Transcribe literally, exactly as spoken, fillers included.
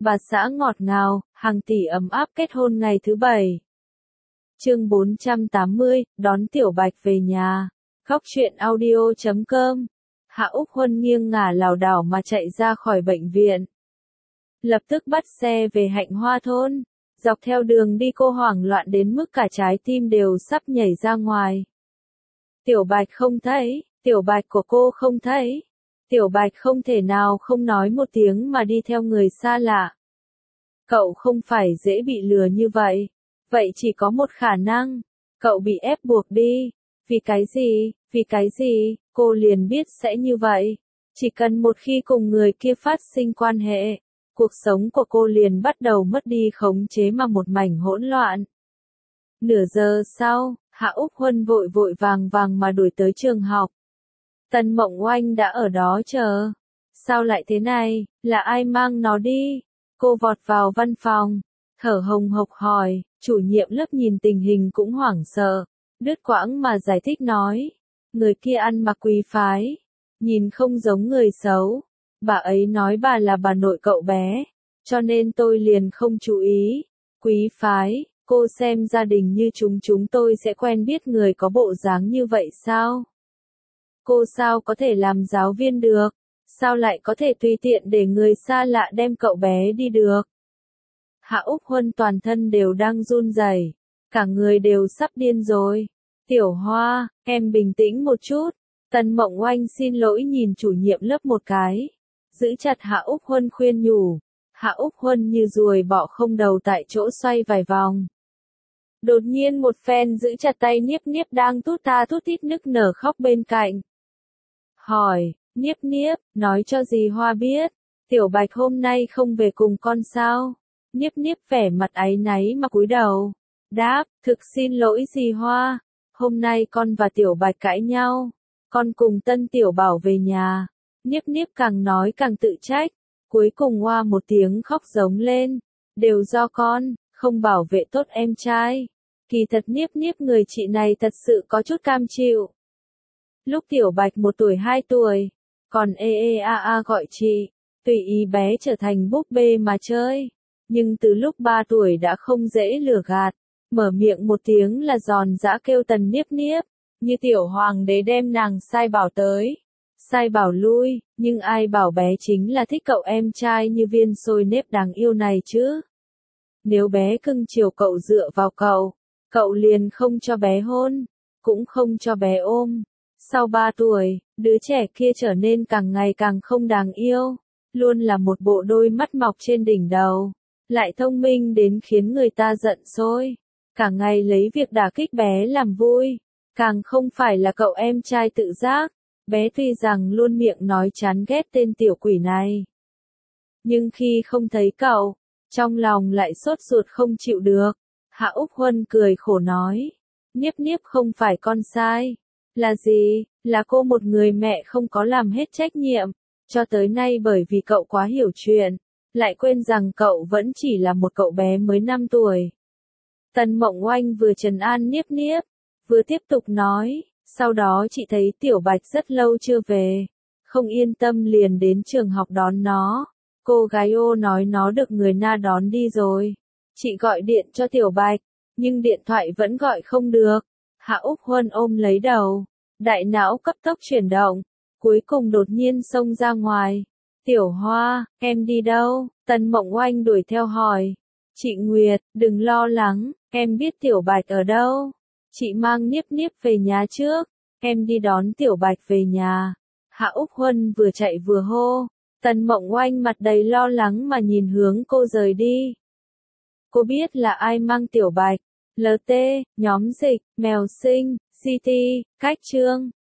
bà xã ngọt ngào, hàng tỷ ấm áp kết hôn ngày thứ bảy. Chương bốn trăm tám mươi, đón Tiểu Bạch về nhà. Góc truyện audio chấm com. Hạ Úc Huân nghiêng ngả lảo đảo mà chạy ra khỏi bệnh viện. Lập tức bắt xe về Hạnh Hoa thôn. Dọc theo đường đi cô hoảng loạn đến mức cả trái tim đều sắp nhảy ra ngoài. Tiểu Bạch không thấy, Tiểu Bạch của cô không thấy. Tiểu Bạch không thể nào không nói một tiếng mà đi theo người xa lạ. Cậu không phải dễ bị lừa như vậy. Vậy chỉ có một khả năng. Cậu bị ép buộc đi. Vì cái gì, vì cái gì, cô liền biết sẽ như vậy. Chỉ cần một khi cùng người kia phát sinh quan hệ, cuộc sống của cô liền bắt đầu mất đi khống chế mà một mảnh hỗn loạn. Nửa giờ sau, Hạ Úc Huân vội vội vàng vàng mà đuổi tới trường học. Tần Mộng Oanh đã ở đó chờ. Sao lại thế này, là ai mang nó đi? Cô vọt vào văn phòng, thở hồng hộc hỏi, chủ nhiệm lớp nhìn tình hình cũng hoảng sợ, đứt quãng mà giải thích nói. Người kia ăn mặc quý phái, nhìn không giống người xấu. Bà ấy nói bà là bà nội cậu bé, cho nên tôi liền không chú ý. Quý phái, cô xem gia đình như chúng chúng tôi sẽ quen biết người có bộ dáng như vậy sao? Cô sao có thể làm giáo viên được? Sao lại có thể tùy tiện để người xa lạ đem cậu bé đi được? Hạ Úc Huân toàn thân đều đang run rẩy, cả người đều sắp điên rồi. Tiểu Hoa, em bình tĩnh một chút. Tần Mộng Oanh xin lỗi nhìn chủ nhiệm lớp một cái, giữ chặt Hạ Úc Huân khuyên nhủ. Hạ Úc Huân như ruồi bọ không đầu tại chỗ xoay vài vòng. Đột nhiên một phen giữ chặt tay Niếp Niếp đang tút ta tút tít nức nở khóc bên cạnh. Hỏi, Niếp Niếp, nói cho dì Hoa biết, Tiểu Bạch hôm nay không về cùng con sao? Niếp Niếp vẻ mặt áy náy mà cúi đầu. Đáp, thực xin lỗi dì Hoa, hôm nay con và Tiểu Bạch cãi nhau, con cùng Tân Tiểu Bảo về nhà. Niếp Niếp càng nói càng tự trách, cuối cùng hoa một tiếng khóc giống lên, đều do con, không bảo vệ tốt em trai. Kỳ thật Niếp Niếp người chị này thật sự có chút cam chịu. Lúc Tiểu Bạch một tuổi hai tuổi, còn ê ê a a gọi chị, tùy ý bé trở thành búp bê mà chơi. Nhưng từ lúc ba tuổi đã không dễ lừa gạt, mở miệng một tiếng là giòn giã kêu Tần Niếp Niếp, như tiểu hoàng đế đem nàng sai bảo tới, sai bảo lui, nhưng ai bảo bé chính là thích cậu em trai như viên xôi nếp đáng yêu này chứ. Nếu bé cưng chiều cậu dựa vào cậu, cậu liền không cho bé hôn, cũng không cho bé ôm. Sau ba tuổi, đứa trẻ kia trở nên càng ngày càng không đáng yêu, luôn là một bộ đôi mắt mọc trên đỉnh đầu, lại thông minh đến khiến người ta giận sôi, cả ngày lấy việc đả kích bé làm vui, càng không phải là cậu em trai tự giác. Bé tuy rằng luôn miệng nói chán ghét tên tiểu quỷ này, nhưng khi không thấy cậu, trong lòng lại sốt ruột không chịu được. Hạ Úc Huân cười khổ nói, Niếp Niếp không phải con sai. Là gì? Là cô một người mẹ không có làm hết trách nhiệm, cho tới nay bởi vì cậu quá hiểu chuyện, lại quên rằng cậu vẫn chỉ là một cậu bé mới năm tuổi. Tần Mộng Oanh vừa trấn an Niếp Niếp, vừa tiếp tục nói, sau đó chị thấy Tiểu Bạch rất lâu chưa về, không yên tâm liền đến trường học đón nó. Cô gái ô nói nó được người na đón đi rồi. Chị gọi điện cho Tiểu Bạch, nhưng điện thoại vẫn gọi không được. Hạ Úc Huân ôm lấy đầu, đại não cấp tốc chuyển động, cuối cùng đột nhiên xông ra ngoài. Tiểu Hoa, em đi đâu? Tần Mộng Oanh đuổi theo hỏi. Chị Nguyệt, đừng lo lắng, em biết Tiểu Bạch ở đâu. Chị mang Niếp Niếp về nhà trước, em đi đón Tiểu Bạch về nhà. Hạ Úc Huân vừa chạy vừa hô. Tần Mộng Oanh mặt đầy lo lắng mà nhìn hướng cô rời đi. Cô biết là ai mang Tiểu Bạch. lờ tê, nhóm dịch, mèo sinh, xê tê, cách trương.